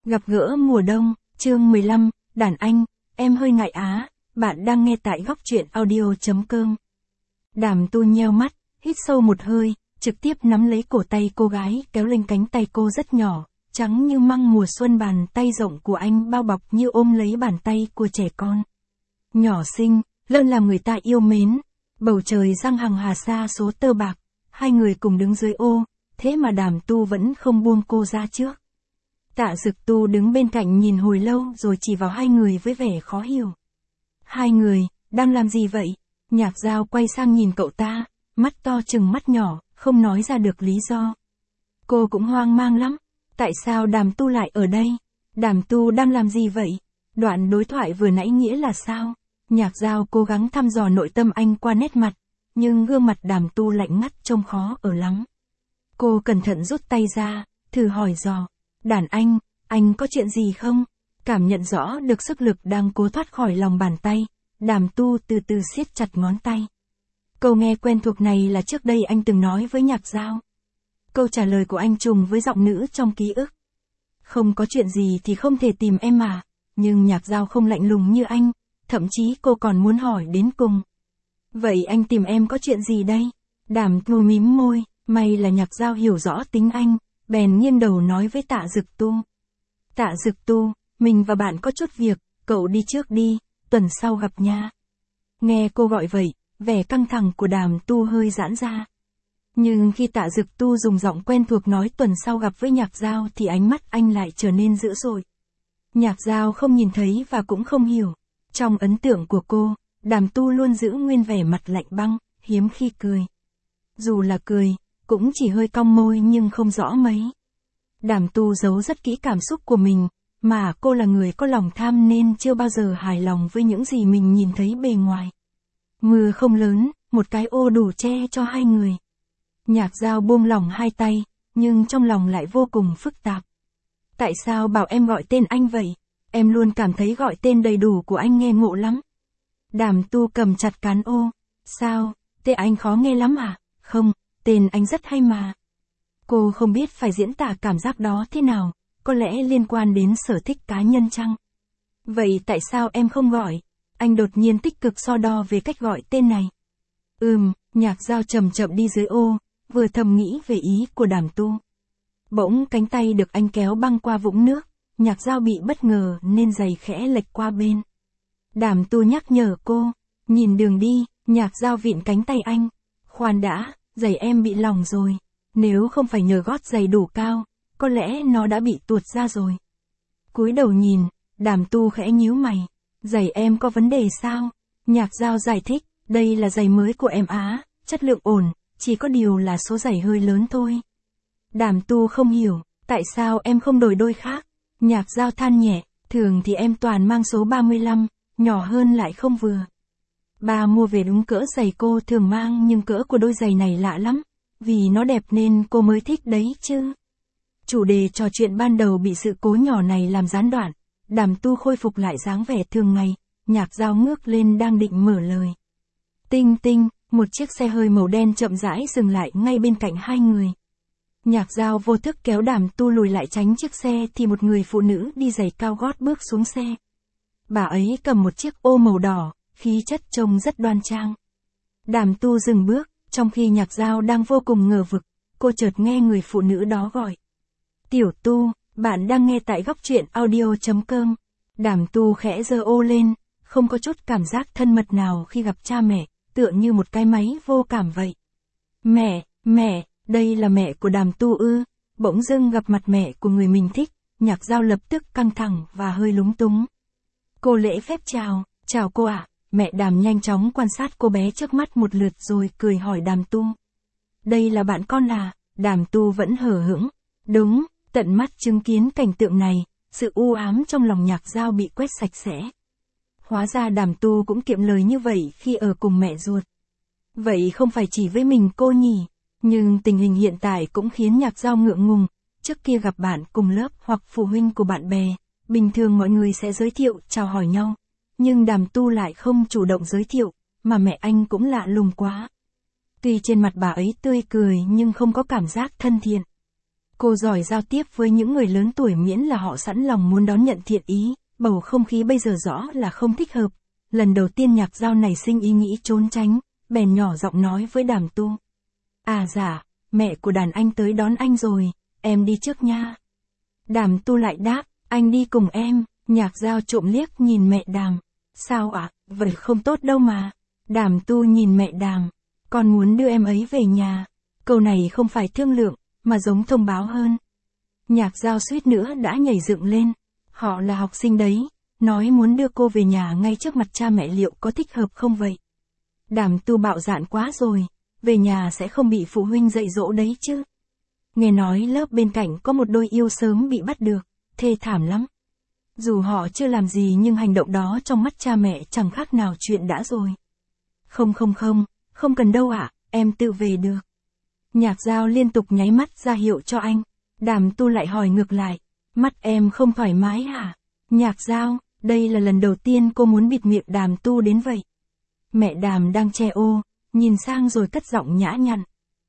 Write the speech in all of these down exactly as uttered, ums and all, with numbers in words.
Gặp gỡ mùa đông, chương mười lăm, đàn anh, em hơi ngại á, bạn đang nghe tại góc truyện audio.com. Đàm Tu nheo mắt, hít sâu một hơi, trực tiếp nắm lấy cổ tay cô gái, kéo lên cánh tay cô rất nhỏ, trắng như măng mùa xuân, bàn tay rộng của anh bao bọc như ôm lấy bàn tay của trẻ con. Nhỏ xinh, lợn làm người ta yêu mến, bầu trời giăng hàng hà sa số tơ bạc, hai người cùng đứng dưới ô, thế mà Đàm Tu vẫn không buông cô ra trước. Tạ Dực Tu đứng bên cạnh nhìn hồi lâu rồi chỉ vào hai người với vẻ khó hiểu. Hai người, đang làm gì vậy? Nhạc Dao quay sang nhìn cậu ta, mắt to trừng mắt nhỏ, không nói ra được lý do. Cô cũng hoang mang lắm, tại sao Đàm Tu lại ở đây? Đàm Tu đang làm gì vậy? Đoạn đối thoại vừa nãy nghĩa là sao? Nhạc Dao cố gắng thăm dò nội tâm anh qua nét mặt, nhưng gương mặt Đàm Tu lạnh ngắt trông khó ở lắm. Cô cẩn thận rút tay ra, thử hỏi dò. Đàn anh, anh có chuyện gì không? Cảm nhận rõ được sức lực đang cố thoát khỏi lòng bàn tay, Đàm Tu từ từ siết chặt ngón tay. Câu nghe quen thuộc này là trước đây anh từng nói với Nhạc Dao. Câu trả lời của anh trùng với giọng nữ trong ký ức. Không có chuyện gì thì không thể tìm em mà, nhưng Nhạc Dao không lạnh lùng như anh, thậm chí cô còn muốn hỏi đến cùng. Vậy anh tìm em có chuyện gì đây? Đàm Tu mím môi, may là Nhạc Dao hiểu rõ tính anh, bèn nghiêng đầu nói với Tạ Dực Tu. Tạ Dực Tu, mình và bạn có chút việc, cậu đi trước đi, tuần sau gặp nha. Nghe cô gọi vậy, vẻ căng thẳng của Đàm Tu hơi giãn ra. Nhưng khi Tạ Dực Tu dùng giọng quen thuộc nói tuần sau gặp với Nhạc Dao thì ánh mắt anh lại trở nên dữ dội. Nhạc Dao không nhìn thấy và cũng không hiểu. Trong ấn tượng của cô, Đàm Tu luôn giữ nguyên vẻ mặt lạnh băng, hiếm khi cười. Dù là cười, cũng chỉ hơi cong môi nhưng không rõ mấy. Đàm Tu giấu rất kỹ cảm xúc của mình, mà cô là người có lòng tham nên chưa bao giờ hài lòng với những gì mình nhìn thấy bề ngoài. Mưa không lớn, một cái ô đủ che cho hai người. Nhạc Dao buông lỏng hai tay, nhưng trong lòng lại vô cùng phức tạp. Tại sao bảo em gọi tên anh vậy? Em luôn cảm thấy gọi tên đầy đủ của anh nghe ngộ lắm. Đàm Tu cầm chặt cán ô. Sao, tên anh khó nghe lắm à? Không, tên anh rất hay mà. Cô không biết phải diễn tả cảm giác đó thế nào, có lẽ liên quan đến sở thích cá nhân chăng? Vậy tại sao em không gọi? Anh đột nhiên tích cực so đo về cách gọi tên này. Ừm, Nhạc Dao chậm chậm đi dưới ô, vừa thầm nghĩ về ý của Đàm Tu. Bỗng cánh tay được anh kéo băng qua vũng nước, Nhạc Dao bị bất ngờ nên giày khẽ lệch qua bên. Đàm Tu nhắc nhở cô, nhìn đường đi, Nhạc Dao vịn cánh tay anh. Khoan đã, giày em bị lỏng rồi, nếu không phải nhờ gót giày đủ cao, có lẽ nó đã bị tuột ra rồi. Cúi đầu nhìn, Đàm Tu khẽ nhíu mày, giày em có vấn đề sao? Nhạc Dao giải thích, đây là giày mới của em á, chất lượng ổn, chỉ có điều là số giày hơi lớn thôi. Đàm Tu không hiểu, tại sao em không đổi đôi khác? Nhạc Dao than nhẹ, thường thì em toàn mang số ba mươi lăm, nhỏ hơn lại không vừa. Ba mua về đúng cỡ giày cô thường mang nhưng cỡ của đôi giày này lạ lắm, vì nó đẹp nên cô mới thích đấy chứ. Chủ đề trò chuyện ban đầu bị sự cố nhỏ này làm gián đoạn, Đàm Tu khôi phục lại dáng vẻ thường ngày, Nhạc Dao ngước lên đang định mở lời. Tinh tinh, một chiếc xe hơi màu đen chậm rãi dừng lại ngay bên cạnh hai người. Nhạc Dao vô thức kéo Đàm Tu lùi lại tránh chiếc xe thì một người phụ nữ đi giày cao gót bước xuống xe. Bà ấy cầm một chiếc ô màu đỏ, khí chất trông rất đoan trang. Đàm Tu dừng bước, trong khi Nhạc Dao đang vô cùng ngờ vực, cô chợt nghe người phụ nữ đó gọi. Tiểu Tu, bạn đang nghe tại góc truyện audio.com. Đàm Tu khẽ giơ ô lên, không có chút cảm giác thân mật nào khi gặp cha mẹ, tựa như một cái máy vô cảm vậy. Mẹ, mẹ, đây là mẹ của Đàm Tu ư? Bỗng dưng gặp mặt mẹ của người mình thích, Nhạc Dao lập tức căng thẳng và hơi lúng túng. Cô lễ phép chào, chào cô ạ. Mẹ Đàm nhanh chóng quan sát cô bé trước mắt một lượt rồi cười hỏi Đàm Tu. Đây là bạn con à? Đàm Tu vẫn hờ hững. Đúng, tận mắt chứng kiến cảnh tượng này, sự u ám trong lòng Nhạc Dao bị quét sạch sẽ. Hóa ra Đàm Tu cũng kiệm lời như vậy khi ở cùng mẹ ruột. Vậy không phải chỉ với mình cô nhỉ? Nhưng tình hình hiện tại cũng khiến Nhạc Dao ngượng ngùng. Trước kia gặp bạn cùng lớp hoặc phụ huynh của bạn bè, bình thường mọi người sẽ giới thiệu, chào hỏi nhau. Nhưng Đàm Tu lại không chủ động giới thiệu, mà mẹ anh cũng lạ lùng quá. Tuy trên mặt bà ấy tươi cười nhưng không có cảm giác thân thiện. Cô giỏi giao tiếp với những người lớn tuổi miễn là họ sẵn lòng muốn đón nhận thiện ý, bầu không khí bây giờ rõ là không thích hợp. Lần đầu tiên Nhạc Giao nảy sinh ý nghĩ trốn tránh, bèn nhỏ giọng nói với Đàm Tu. À dạ, mẹ của Đàn Anh tới đón anh rồi, em đi trước nha. Đàm Tu lại đáp, anh đi cùng em. Nhạc Giao trộm liếc nhìn mẹ Đàm. Sao ạ, à? Vậy không tốt đâu mà. Đàm Tu nhìn mẹ Đàm. Con muốn đưa em ấy về nhà. Câu này không phải thương lượng, mà giống thông báo hơn. Nhạc Giao suýt nữa đã nhảy dựng lên. Họ là học sinh đấy, nói muốn đưa cô về nhà ngay trước mặt cha mẹ liệu có thích hợp không vậy? Đàm Tu bạo dạn quá rồi, về nhà sẽ không bị phụ huynh dạy dỗ đấy chứ. Nghe nói lớp bên cạnh có một đôi yêu sớm bị bắt được, thê thảm lắm. Dù họ chưa làm gì nhưng hành động đó trong mắt cha mẹ chẳng khác nào chuyện đã rồi. Không không không, không cần đâu ạ, em tự về được. Nhạc Giao liên tục nháy mắt ra hiệu cho anh. Đàm Tu lại hỏi ngược lại, mắt em không thoải mái hả? Nhạc Giao, đây là lần đầu tiên cô muốn bịt miệng Đàm Tu đến vậy. Mẹ Đàm đang che ô, nhìn sang rồi cất giọng nhã nhặn.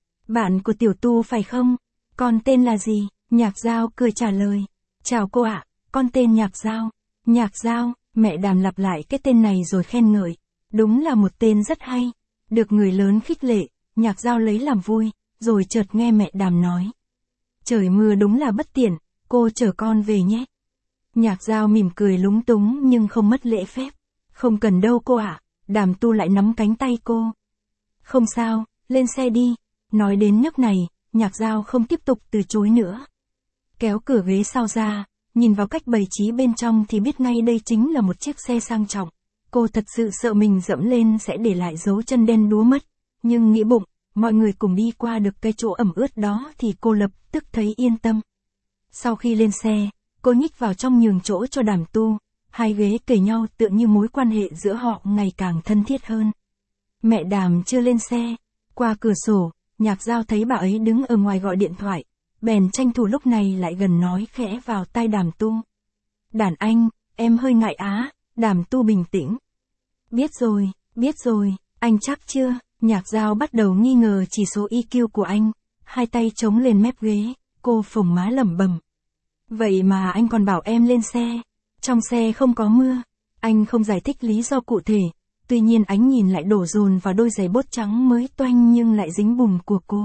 Bạn của Tiểu Tu phải không? Con tên là gì? Nhạc Giao cười trả lời. Chào cô ạ, con tên Nhạc Giao. Nhạc Giao, mẹ Đàm lặp lại cái tên này rồi khen ngợi. Đúng là một tên rất hay. Được người lớn khích lệ, Nhạc Giao lấy làm vui, rồi chợt nghe mẹ Đàm nói. Trời mưa đúng là bất tiện, cô chở con về nhé. Nhạc Giao mỉm cười lúng túng nhưng không mất lễ phép. Không cần đâu cô ạ. Đàm Tu lại nắm cánh tay cô. Không sao, lên xe đi. Nói đến nước này, Nhạc Giao không tiếp tục từ chối nữa. Kéo cửa ghế sau ra, nhìn vào cách bày trí bên trong thì biết ngay đây chính là một chiếc xe sang trọng. Cô thật sự sợ mình dẫm lên sẽ để lại dấu chân đen đúa mất. Nhưng nghĩ bụng, mọi người cùng đi qua được cái chỗ ẩm ướt đó thì cô lập tức thấy yên tâm. Sau khi lên xe, cô nhích vào trong nhường chỗ cho Đàm Tu. Hai ghế kề nhau tựa như mối quan hệ giữa họ ngày càng thân thiết hơn. Mẹ Đàm chưa lên xe. Qua cửa sổ, Nhạc Giao thấy bà ấy đứng ở ngoài gọi điện thoại. Bèn tranh thủ lúc này lại gần nói khẽ vào tai Đàm Tu. Đàn Anh, em hơi ngại á. Đàm Tu bình tĩnh. Biết rồi, biết rồi, anh chắc chưa? Nhạc Giao bắt đầu nghi ngờ chỉ số i kiu của anh. Hai tay chống lên mép ghế, cô phồng má lẩm bẩm. Vậy mà anh còn bảo em lên xe. Trong xe không có mưa. Anh không giải thích lý do cụ thể. Tuy nhiên ánh nhìn lại đổ dồn vào đôi giày bốt trắng mới toanh nhưng lại dính bùn của cô.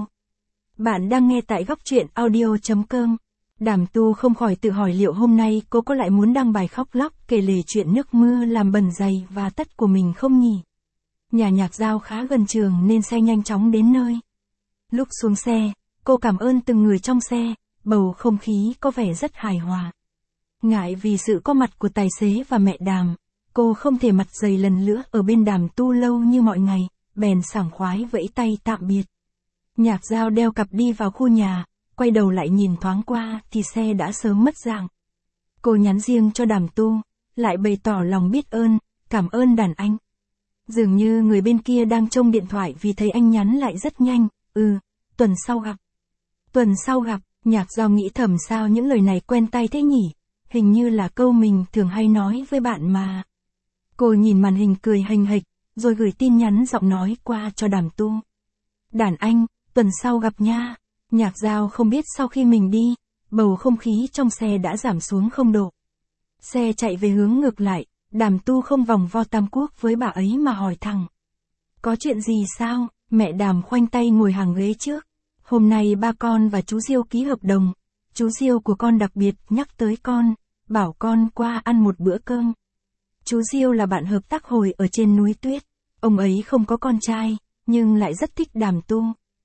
Bạn đang nghe tại góc truyện audio chấm com. Đàm Tu không khỏi tự hỏi liệu hôm nay cô có lại muốn đăng bài khóc lóc kể lể chuyện nước mưa làm bẩn giày và tất của mình không nhỉ? Nhà Nhạc Giao khá gần trường nên xe nhanh chóng đến nơi. Lúc xuống xe, cô cảm ơn từng người trong xe, bầu không khí có vẻ rất hài hòa. Ngại vì sự có mặt của tài xế và mẹ Đàm, cô không thể mặt dày lần nữa ở bên Đàm Tu lâu như mọi ngày, bèn sảng khoái vẫy tay tạm biệt. Nhạc Giao đeo cặp đi vào khu nhà, quay đầu lại nhìn thoáng qua thì xe đã sớm mất dạng. Cô nhắn riêng cho Đàm Tu, lại bày tỏ lòng biết ơn, cảm ơn Đàn Anh. Dường như người bên kia đang trông điện thoại vì thấy anh nhắn lại rất nhanh, ừ, tuần sau gặp. Tuần sau gặp, Nhạc Giao nghĩ thầm sao những lời này quen tai thế nhỉ, hình như là câu mình thường hay nói với bạn mà. Cô nhìn màn hình cười hềnh hệch, rồi gửi tin nhắn giọng nói qua cho Đàm Tu. Đàn Anh, tuần sau gặp nha. Nhạc Giao không biết sau khi mình đi, bầu không khí trong xe đã giảm xuống không độ. Xe chạy về hướng ngược lại, Đàm Tu không vòng vo tam quốc với bà ấy mà hỏi thẳng. Có chuyện gì sao? Mẹ Đàm khoanh tay ngồi hàng ghế trước. Hôm nay ba con và chú Diêu ký hợp đồng. Chú Diêu của con đặc biệt nhắc tới con, bảo con qua ăn một bữa cơm. Chú Diêu là bạn hợp tác hồi ở trên núi Tuyết. Ông ấy không có con trai, nhưng lại rất thích Đàm Tu.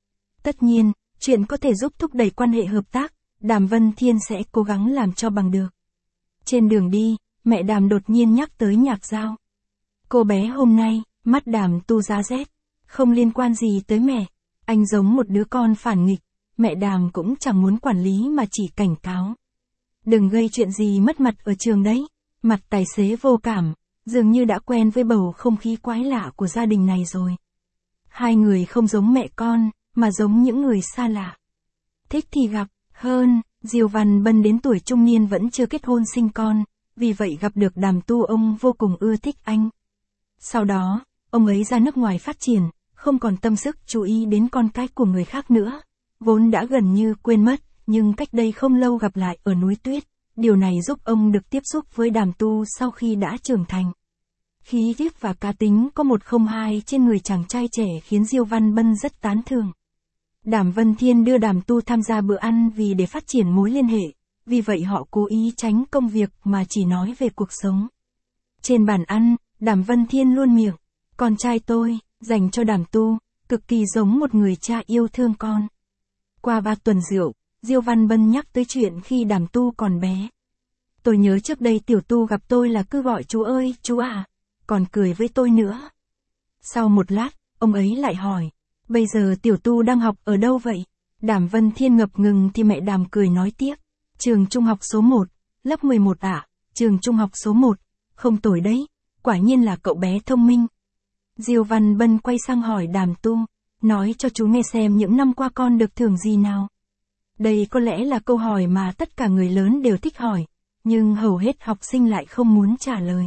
Tất nhiên, chuyện có thể giúp thúc đẩy quan hệ hợp tác, Đàm Vân Thiên sẽ cố gắng làm cho bằng được. Trên đường đi, mẹ Đàm đột nhiên nhắc tới Nhạc Giao. Cô bé hôm nay, mắt Đàm Tu giá rét. Không liên quan gì tới mẹ. Anh giống một đứa con phản nghịch. Mẹ Đàm cũng chẳng muốn quản lý mà chỉ cảnh cáo. Đừng gây chuyện gì mất mặt ở trường đấy. Mặt tài xế vô cảm, dường như đã quen với bầu không khí quái lạ của gia đình này rồi. Hai người không giống mẹ con, mà giống những người xa lạ. Thích thì gặp, hơn, Diêu Văn Bân đến tuổi trung niên vẫn chưa kết hôn sinh con, vì vậy gặp được Đàm Tu ông vô cùng ưa thích anh. Sau đó, ông ấy ra nước ngoài phát triển, không còn tâm sức chú ý đến con cái của người khác nữa, vốn đã gần như quên mất, nhưng cách đây không lâu gặp lại ở núi tuyết, điều này giúp ông được tiếp xúc với Đàm Tu sau khi đã trưởng thành. Khí tiết và cá tính có một không hai trên người chàng trai trẻ khiến Diêu Văn Bân rất tán thưởng. Đàm Vân Thiên đưa Đàm Tu tham gia bữa ăn vì để phát triển mối liên hệ, vì vậy họ cố ý tránh công việc mà chỉ nói về cuộc sống. Trên bàn ăn, Đàm Vân Thiên luôn miệng, con trai tôi, dành cho Đàm Tu, cực kỳ giống một người cha yêu thương con. Qua ba tuần rượu, Diêu Văn Bân nhắc tới chuyện khi Đàm Tu còn bé. Tôi nhớ trước đây Tiểu Tu gặp tôi là cứ gọi chú ơi, chú à, còn cười với tôi nữa. Sau một lát, ông ấy lại hỏi, bây giờ Tiểu Tu đang học ở đâu vậy? Đàm Vân Thiên ngập ngừng thì mẹ Đàm cười nói tiếp, trường trung học số một, lớp mười một ạ, à, trường trung học số một, không tồi đấy, quả nhiên là cậu bé thông minh. Diêu Văn Bân quay sang hỏi Đàm Tu, nói cho chú nghe xem những năm qua con được thưởng gì nào. Đây có lẽ là câu hỏi mà tất cả người lớn đều thích hỏi, nhưng hầu hết học sinh lại không muốn trả lời.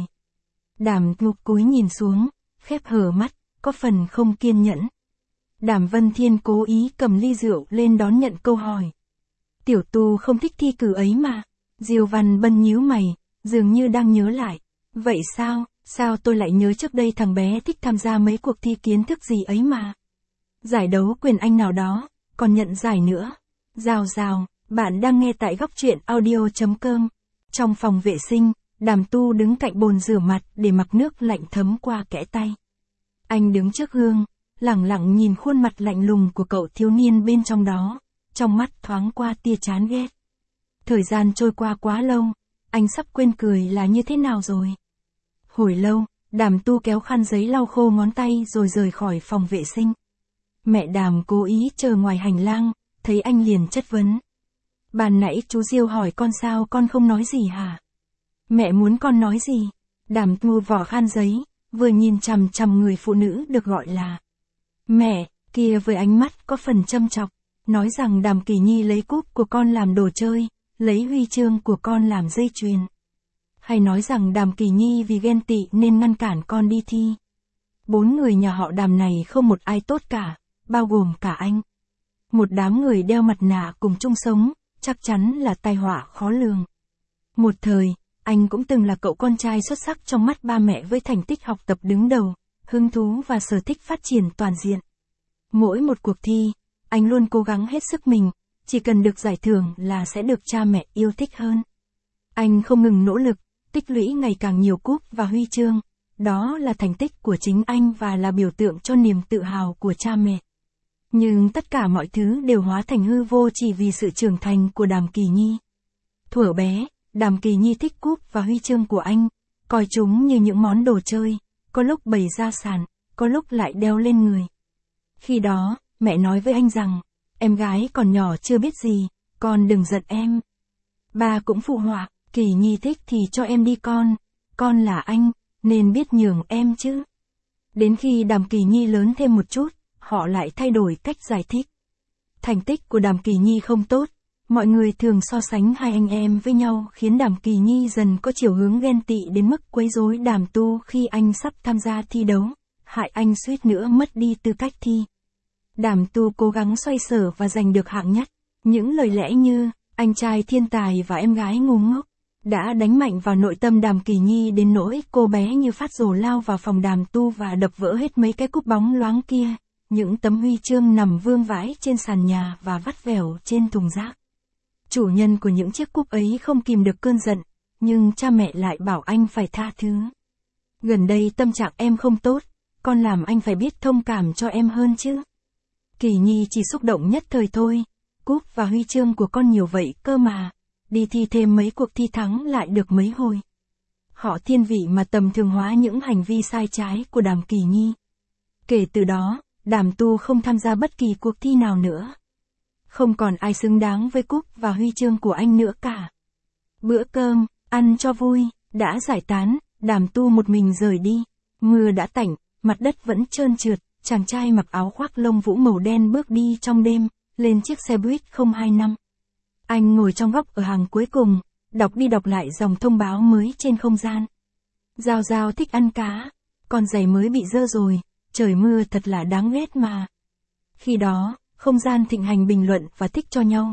Đàm Tu cúi nhìn xuống, khép hờ mắt, có phần không kiên nhẫn. Đàm Vân Thiên cố ý cầm ly rượu lên đón nhận câu hỏi. Tiểu Tu không thích thi cử ấy mà. Diêu Văn Bân nhíu mày, dường như đang nhớ lại. Vậy sao, sao tôi lại nhớ trước đây thằng bé thích tham gia mấy cuộc thi kiến thức gì ấy mà. Giải đấu quyền Anh nào đó, còn nhận giải nữa. Rào rào, bạn đang nghe tại góc truyện audio chấm com. Trong phòng vệ sinh, Đàm Tu đứng cạnh bồn rửa mặt để mặc nước lạnh thấm qua kẽ tay. Anh đứng trước gương, lẳng lặng nhìn khuôn mặt lạnh lùng của cậu thiếu niên bên trong đó, trong mắt thoáng qua tia chán ghét. Thời gian trôi qua quá lâu, anh sắp quên cười là như thế nào rồi. Hồi lâu, Đàm Tu kéo khăn giấy lau khô ngón tay rồi rời khỏi phòng vệ sinh. Mẹ Đàm cố ý chờ ngoài hành lang, thấy anh liền chất vấn. Ban nãy chú Diêu hỏi con sao con không nói gì hả? Mẹ muốn con nói gì? Đàm Tu vỏ khăn giấy, vừa nhìn chằm chằm người phụ nữ được gọi là mẹ, kia với ánh mắt có phần châm chọc, nói rằng Đàm Kỳ Nhi lấy cúp của con làm đồ chơi, lấy huy chương của con làm dây chuyền. Hay nói rằng Đàm Kỳ Nhi vì ghen tị nên ngăn cản con đi thi. Bốn người nhà họ Đàm này không một ai tốt cả, bao gồm cả anh. Một đám người đeo mặt nạ cùng chung sống, chắc chắn là tai họa khó lường. Một thời, anh cũng từng là cậu con trai xuất sắc trong mắt ba mẹ với thành tích học tập đứng đầu, hứng thú và sở thích phát triển toàn diện. Mỗi một cuộc thi, anh luôn cố gắng hết sức mình, chỉ cần được giải thưởng là sẽ được cha mẹ yêu thích hơn. Anh không ngừng nỗ lực, tích lũy ngày càng nhiều cúp và huy chương, đó là thành tích của chính anh và là biểu tượng cho niềm tự hào của cha mẹ. Nhưng tất cả mọi thứ đều hóa thành hư vô chỉ vì sự trưởng thành của Đàm Kỳ Nhi. Thuở bé, Đàm Kỳ Nhi thích cúp và huy chương của anh, coi chúng như những món đồ chơi, có lúc bày ra sàn, có lúc lại đeo lên người. Khi đó, mẹ nói với anh rằng, em gái còn nhỏ chưa biết gì, con đừng giận em. Ba cũng phụ họa, Kỳ Nhi thích thì cho em đi con, con là anh, nên biết nhường em chứ. Đến khi Đàm Kỳ Nhi lớn thêm một chút, họ lại thay đổi cách giải thích. Thành tích của Đàm Kỳ Nhi không tốt, mọi người thường so sánh hai anh em với nhau khiến Đàm Kỳ Nhi dần có chiều hướng ghen tị đến mức quấy rối Đàm Tu khi anh sắp tham gia thi đấu, hại anh suýt nữa mất đi tư cách thi. Đàm Tu cố gắng xoay sở và giành được hạng nhất. Những lời lẽ như, anh trai thiên tài và em gái ngu ngốc, đã đánh mạnh vào nội tâm Đàm Kỳ Nhi đến nỗi cô bé như phát rồ lao vào phòng Đàm Tu và đập vỡ hết mấy cái cúp bóng loáng kia. Những tấm huy chương nằm vương vãi trên sàn nhà và vắt vẻo trên thùng rác. Chủ nhân của những chiếc cúp ấy không kìm được cơn giận, nhưng cha mẹ lại bảo anh phải tha thứ. Gần đây tâm trạng em không tốt, con làm anh phải biết thông cảm cho em hơn chứ. Kỳ Nhi chỉ xúc động nhất thời thôi, cúp và huy chương của con nhiều vậy cơ mà, đi thi thêm mấy cuộc thi thắng lại được mấy hồi. Họ thiên vị mà tầm thường hóa những hành vi sai trái của Đàm Kỳ Nhi. Kể từ đó, Đàm Tu không tham gia bất kỳ cuộc thi nào nữa. Không còn ai xứng đáng với cúp và huy chương của anh nữa cả. Bữa cơm, ăn cho vui, đã giải tán, Đàm Tu một mình rời đi. Mưa đã tạnh, mặt đất vẫn trơn trượt, chàng trai mặc áo khoác lông vũ màu đen bước đi trong đêm, lên chiếc xe buýt không hai năm. Anh ngồi trong góc ở hàng cuối cùng, đọc đi đọc lại dòng thông báo mới trên không gian. Giao Giao thích ăn cá, con giày mới bị dơ rồi, trời mưa thật là đáng ghét mà. Khi đó, không gian thịnh hành bình luận và thích cho nhau.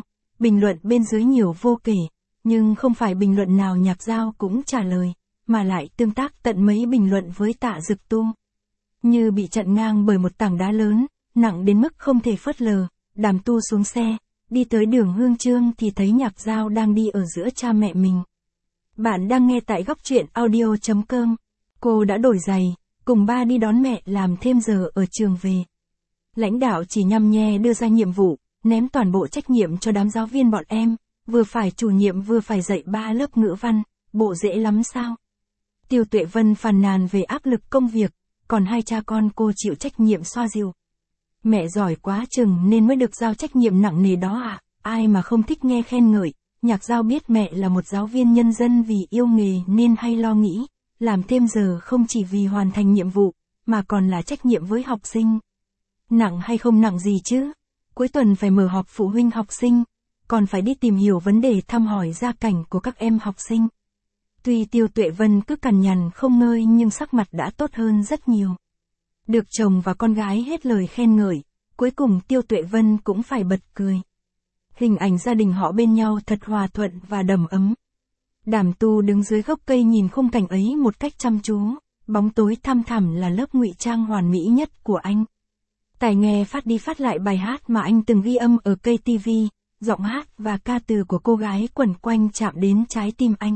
bình luận bên dưới nhiều vô kể, nhưng không phải bình luận nào Nhạc Dao cũng trả lời, mà lại tương tác tận mấy bình luận với Tạ Dực Tu. Như bị chặn ngang bởi một tảng đá lớn, nặng đến mức không thể phớt lờ, Đàm Tu xuống xe, đi tới đường Hương Trương thì thấy Nhạc Dao đang đi ở giữa cha mẹ mình. Bạn đang nghe tại góc truyện audio chấm com. Cô đã đổi giày, cùng ba đi đón mẹ làm thêm giờ ở trường về. Lãnh đạo chỉ nhăm nhe đưa ra nhiệm vụ, ném toàn bộ trách nhiệm cho đám giáo viên bọn em, vừa phải chủ nhiệm vừa phải dạy ba lớp ngữ văn, bộ dễ lắm sao? Tiêu Tuệ Vân phàn nàn về áp lực công việc, còn hai cha con cô chịu trách nhiệm xoa dịu. Mẹ giỏi quá chừng nên mới được giao trách nhiệm nặng nề đó à, ai mà không thích nghe khen ngợi. Nhạc Dao biết mẹ là một giáo viên nhân dân vì yêu nghề nên hay lo nghĩ, làm thêm giờ không chỉ vì hoàn thành nhiệm vụ, mà còn là trách nhiệm với học sinh. Nặng hay không nặng gì chứ? Cuối tuần phải mở họp phụ huynh học sinh, còn phải đi tìm hiểu vấn đề thăm hỏi gia cảnh của các em học sinh. Tuy Tiêu Tuệ Vân cứ cằn nhằn không ngơi nhưng sắc mặt đã tốt hơn rất nhiều. Được chồng và con gái hết lời khen ngợi, cuối cùng Tiêu Tuệ Vân cũng phải bật cười. Hình ảnh gia đình họ bên nhau thật hòa thuận và đầm ấm. Đàm Tu đứng dưới gốc cây nhìn khung cảnh ấy một cách chăm chú, bóng tối thăm thẳm là lớp ngụy trang hoàn mỹ nhất của anh. Tài nghe phát đi phát lại bài hát mà anh từng ghi âm ở cây ti vi, giọng hát và ca từ của cô gái quẩn quanh chạm đến trái tim anh.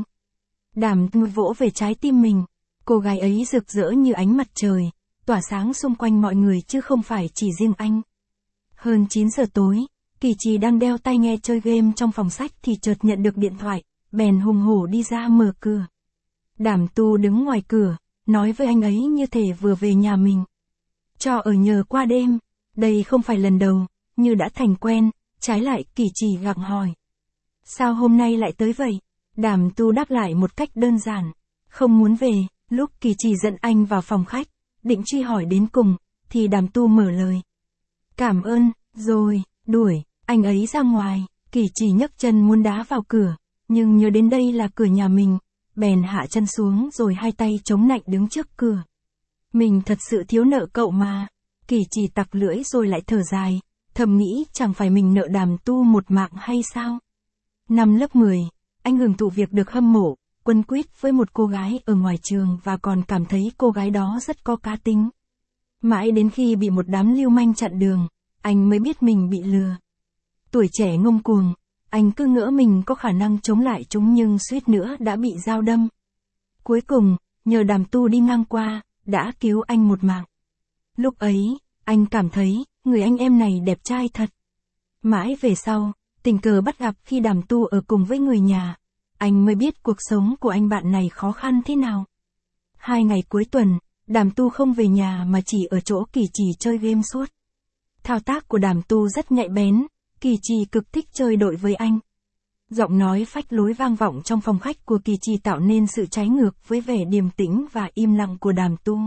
Đàm Tu vỗ về trái tim mình, cô gái ấy rực rỡ như ánh mặt trời, tỏa sáng xung quanh mọi người chứ không phải chỉ riêng anh. Hơn chín giờ tối, Kỳ Trì đang đeo tai nghe chơi game trong phòng sách thì chợt nhận được điện thoại, bèn hùng hổ đi ra mở cửa. Đàm Tu đứng ngoài cửa, nói với anh ấy như thể vừa về nhà mình. Cho ở nhờ qua đêm, đây không phải lần đầu, như đã thành quen, trái lại Kỳ Trì gặng hỏi. Sao hôm nay lại tới vậy? Đàm Tu đáp lại một cách đơn giản, không muốn về. Lúc Kỳ Trì dẫn anh vào phòng khách, định truy hỏi đến cùng, thì Đàm Tu mở lời. Cảm ơn, rồi, đuổi, anh ấy ra ngoài. Kỳ Trì nhấc chân muốn đá vào cửa, nhưng nhớ đến đây là cửa nhà mình, bèn hạ chân xuống rồi hai tay chống nạnh đứng trước cửa. Mình thật sự thiếu nợ cậu mà. Kỳ Trì tặc lưỡi rồi lại thở dài, thầm nghĩ chẳng phải mình nợ Đàm Tu một mạng hay sao? Năm lớp mười, anh hưởng thụ việc được hâm mộ, quấn quýt với một cô gái ở ngoài trường và còn cảm thấy cô gái đó rất có cá tính. Mãi đến khi bị một đám lưu manh chặn đường, anh mới biết mình bị lừa. Tuổi trẻ ngông cuồng, anh cứ ngỡ mình có khả năng chống lại chúng nhưng suýt nữa đã bị dao đâm. Cuối cùng, nhờ Đàm Tu đi ngang qua, đã cứu anh một mạng. Lúc ấy, anh cảm thấy, người anh em này đẹp trai thật. Mãi về sau, tình cờ bắt gặp khi Đàm Tu ở cùng với người nhà, anh mới biết cuộc sống của anh bạn này khó khăn thế nào. Hai ngày cuối tuần, Đàm Tu không về nhà mà chỉ ở chỗ Kỳ Trì chơi game suốt. Thao tác của Đàm Tu rất nhạy bén, Kỳ Trì cực thích chơi đội với anh. Giọng nói phách lối vang vọng trong phòng khách của Kỳ Trì tạo nên sự trái ngược với vẻ điềm tĩnh và im lặng của Đàm Tu.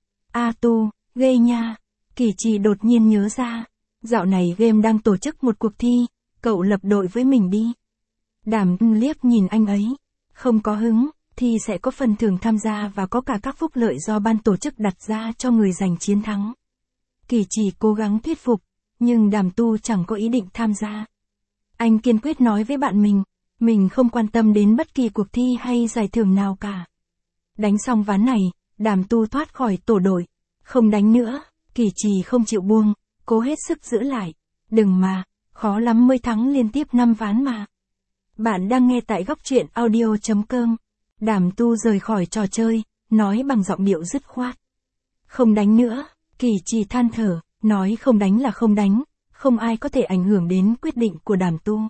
A Tu, ghê nha. Kỳ Trì đột nhiên nhớ ra, dạo này game đang tổ chức một cuộc thi, cậu lập đội với mình đi. Đàm liếc nhìn anh ấy, không có hứng, thì sẽ có phần thưởng tham gia và có cả các phúc lợi do ban tổ chức đặt ra cho người giành chiến thắng. Kỳ Trì cố gắng thuyết phục, nhưng Đàm Tu chẳng có ý định tham gia. Anh kiên quyết nói với bạn mình, mình không quan tâm đến bất kỳ cuộc thi hay giải thưởng nào cả. Đánh xong ván này, Đàm Tu thoát khỏi tổ đội. Không đánh nữa, Kỳ Trì không chịu buông, cố hết sức giữ lại. Đừng mà, khó lắm mới thắng liên tiếp năm ván mà. Bạn đang nghe tại góc truyện audio chấm com. Đàm Tu rời khỏi trò chơi, nói bằng giọng điệu dứt khoát. Không đánh nữa, Kỳ Trì than thở, nói không đánh là không đánh, không ai có thể ảnh hưởng đến quyết định của Đàm Tu.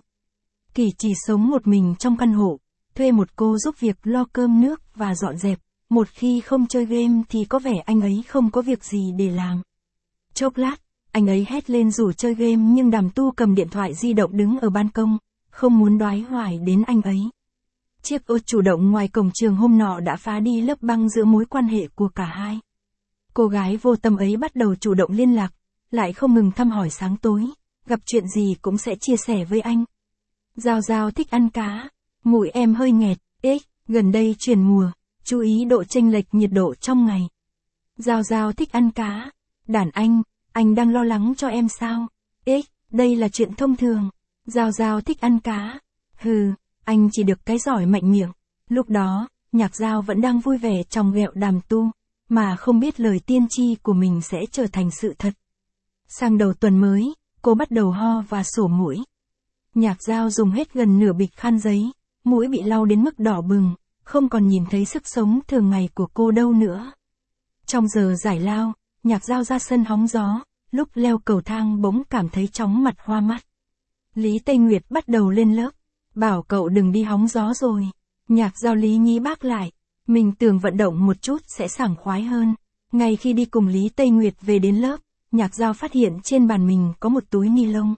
Kỳ Trì sống một mình trong căn hộ, thuê một cô giúp việc lo cơm nước và dọn dẹp, một khi không chơi game thì có vẻ anh ấy không có việc gì để làm. Chốc lát, anh ấy hét lên rủ chơi game nhưng Đàm Tu cầm điện thoại di động đứng ở ban công, không muốn đoái hoài đến anh ấy. Chiếc ô chủ động ngoài cổng trường hôm nọ đã phá đi lớp băng giữa mối quan hệ của cả hai. Cô gái vô tâm ấy bắt đầu chủ động liên lạc, lại không ngừng thăm hỏi sáng tối, gặp chuyện gì cũng sẽ chia sẻ với anh. Giao Giao thích ăn cá, mũi em hơi nghẹt, ếch, gần đây chuyển mùa, chú ý độ chênh lệch nhiệt độ trong ngày. Giao Giao thích ăn cá, đàn anh, anh đang lo lắng cho em sao? Ếch, đây là chuyện thông thường. Giao Giao thích ăn cá. Hừ, anh chỉ được cái giỏi mạnh miệng. Lúc đó, Nhạc Giao vẫn đang vui vẻ trong ghẹo Đàm Tu, mà không biết lời tiên tri của mình sẽ trở thành sự thật. Sang đầu tuần mới, cô bắt đầu ho và sổ mũi. Nhạc Giao dùng hết gần nửa bịch khăn giấy, mũi bị lau đến mức đỏ bừng, không còn nhìn thấy sức sống thường ngày của cô đâu nữa. Trong giờ giải lao, Nhạc Giao ra sân hóng gió, lúc leo cầu thang bỗng cảm thấy chóng mặt hoa mắt. Lý Tây Nguyệt bắt đầu lên lớp, bảo cậu đừng đi hóng gió rồi. Nhạc Giao Lý nhí bác lại, mình tưởng vận động một chút sẽ sảng khoái hơn. Ngay khi đi cùng Lý Tây Nguyệt về đến lớp, Nhạc Giao phát hiện trên bàn mình có một túi ni lông.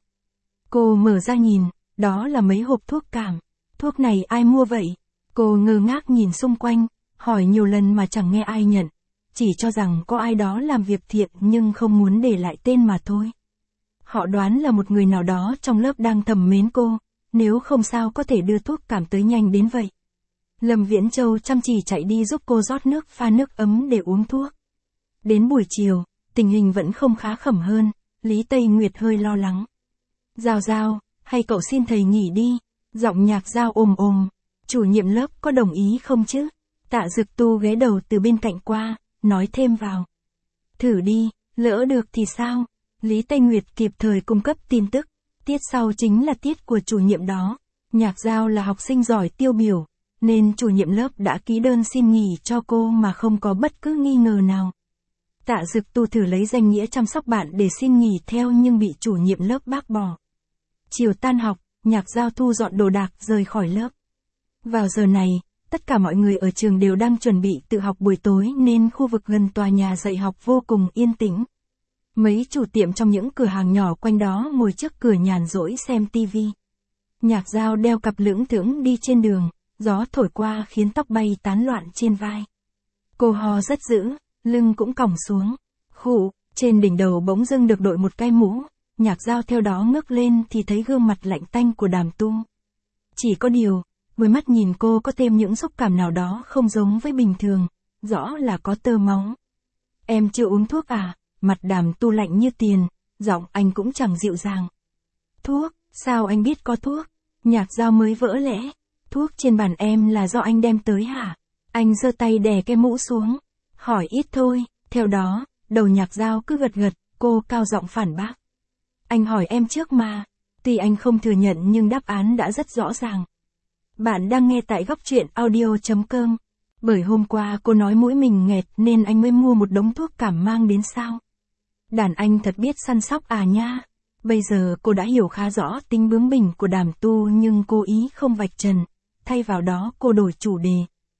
Cô mở ra nhìn, đó là mấy hộp thuốc cảm. Thuốc này ai mua vậy? Cô ngơ ngác nhìn xung quanh, hỏi nhiều lần mà chẳng nghe ai nhận. Chỉ cho rằng có ai đó làm việc thiện nhưng không muốn để lại tên mà thôi. Họ đoán là một người nào đó trong lớp đang thầm mến cô, nếu không sao có thể đưa thuốc cảm tới nhanh đến vậy. Lâm Viễn Châu chăm chỉ chạy đi giúp cô rót nước pha nước ấm để uống thuốc. Đến buổi chiều, tình hình vẫn không khá khẩm hơn, Lý Tây Nguyệt hơi lo lắng. Giao Giao, hay cậu xin thầy nghỉ đi, giọng Nhạc Giao ồm ồm, chủ nhiệm lớp có đồng ý không chứ? Tạ Dực Tu ghé đầu từ bên cạnh qua, nói thêm vào. Thử đi, lỡ được thì sao? Lý Tây Nguyệt kịp thời cung cấp tin tức, tiết sau chính là tiết của chủ nhiệm đó. Nhạc Giao là học sinh giỏi tiêu biểu, nên chủ nhiệm lớp đã ký đơn xin nghỉ cho cô mà không có bất cứ nghi ngờ nào. Tạ Dực Tu thử lấy danh nghĩa chăm sóc bạn để xin nghỉ theo nhưng bị chủ nhiệm lớp bác bỏ. Chiều tan học, Nhạc Giao thu dọn đồ đạc rời khỏi lớp. Vào giờ này, tất cả mọi người ở trường đều đang chuẩn bị tự học buổi tối nên khu vực gần tòa nhà dạy học vô cùng yên tĩnh. Mấy chủ tiệm trong những cửa hàng nhỏ quanh đó ngồi trước cửa nhàn rỗi xem tivi. Nhạc Giao đeo cặp lưỡng thưởng đi trên đường, gió thổi qua khiến tóc bay tán loạn trên vai. Cô ho rất dữ, lưng cũng còng xuống. Khụ, trên đỉnh đầu bỗng dưng được đội một cái mũ. Nhạc Giao theo đó ngước lên thì thấy gương mặt lạnh tanh của Đàm Tu. Chỉ có điều, với mắt nhìn cô có thêm những xúc cảm nào đó không giống với bình thường, rõ là có tơ máu. Em chưa uống thuốc à? Mặt Đàm Tu lạnh như tiền, giọng anh cũng chẳng dịu dàng. Thuốc, sao anh biết có thuốc? Nhạc Giao mới vỡ lẽ. Thuốc trên bàn em là do anh đem tới hả? Anh giơ tay đè cái mũ xuống. Hỏi ít thôi, theo đó, đầu Nhạc Giao cứ gật gật, cô cao giọng phản bác. Anh hỏi em trước mà. Tuy anh không thừa nhận nhưng đáp án đã rất rõ ràng. Bạn đang nghe tại góc truyện audio chấm com. Bởi hôm qua cô nói mũi mình nghẹt nên anh mới mua một đống thuốc cảm mang đến sao. Đàn anh thật biết săn sóc à nha. Bây giờ cô đã hiểu khá rõ tính bướng bỉnh của Đàm Tu nhưng cố ý không vạch trần. Thay vào đó cô đổi chủ đề.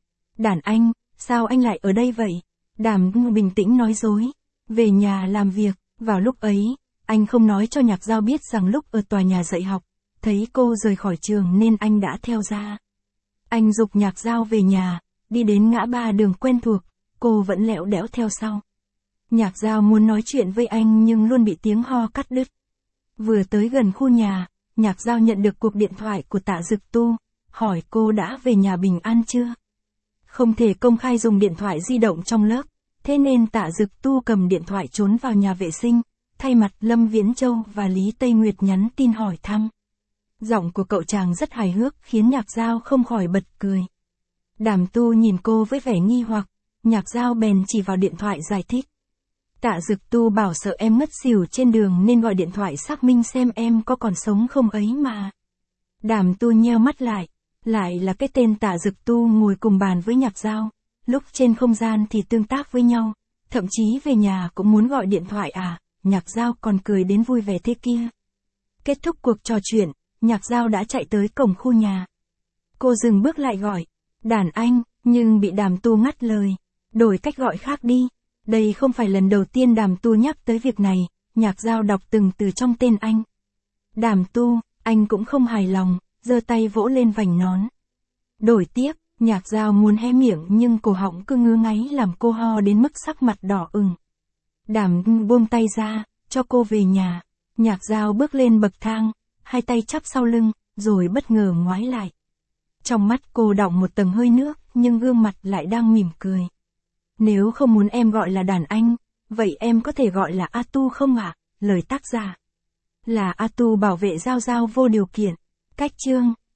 Đàn anh, sao anh lại ở đây vậy? Đàm bình tĩnh nói dối. Về nhà làm việc, vào lúc ấy, anh không nói cho Nhạc Giao biết rằng lúc ở tòa nhà dạy học, thấy cô rời khỏi trường nên anh đã theo ra. Anh giục Nhạc Giao về nhà, đi đến ngã ba đường quen thuộc, cô vẫn lẽo đẽo theo sau. Nhạc Giao muốn nói chuyện với anh nhưng luôn bị tiếng ho cắt đứt. Vừa tới gần khu nhà, Nhạc Giao nhận được cuộc điện thoại của Tạ Dực Tu, hỏi cô đã về nhà bình an chưa? Không thể công khai dùng điện thoại di động trong lớp, thế nên Tạ Dực Tu cầm điện thoại trốn vào nhà vệ sinh, thay mặt Lâm Viễn Châu và Lý Tây Nguyệt nhắn tin hỏi thăm. Giọng của cậu chàng rất hài hước khiến Nhạc Giao không khỏi bật cười. Đàm Tu nhìn cô với vẻ nghi hoặc, Nhạc Giao bèn chỉ vào điện thoại giải thích. Tạ Dực Tu bảo sợ em ngất xỉu trên đường nên gọi điện thoại xác minh xem em có còn sống không ấy mà. Đàm Tu nheo mắt lại, lại là cái tên Tạ Dực Tu ngồi cùng bàn với Nhạc Giao, lúc trên không gian thì tương tác với nhau, thậm chí về nhà cũng muốn gọi điện thoại à, Nhạc Giao còn cười đến vui vẻ thế kia. Kết thúc cuộc trò chuyện, Nhạc Giao đã chạy tới cổng khu nhà. Cô dừng bước lại gọi, đàn anh, nhưng bị Đàm Tu ngắt lời, đổi cách gọi khác đi. Đây không phải lần đầu tiên Đàm Tu nhắc tới việc này, Nhạc Giao đọc từng từ trong tên anh. Đàm Tu, anh cũng không hài lòng, giơ tay vỗ lên vành nón. Đổi tiếp, Nhạc Giao muốn hé miệng nhưng cổ họng cứ ngứa ngáy làm cô ho đến mức sắc mặt đỏ ửng. Đàm buông tay ra, cho cô về nhà. Nhạc Giao bước lên bậc thang, hai tay chắp sau lưng, rồi bất ngờ ngoái lại. Trong mắt cô đọng một tầng hơi nước, nhưng gương mặt lại đang mỉm cười. Nếu không muốn em gọi là đàn anh, vậy em có thể gọi là A Tu không ạ? Lời tác giả. Là A Tu bảo vệ Giao Giao vô điều kiện. Cách chương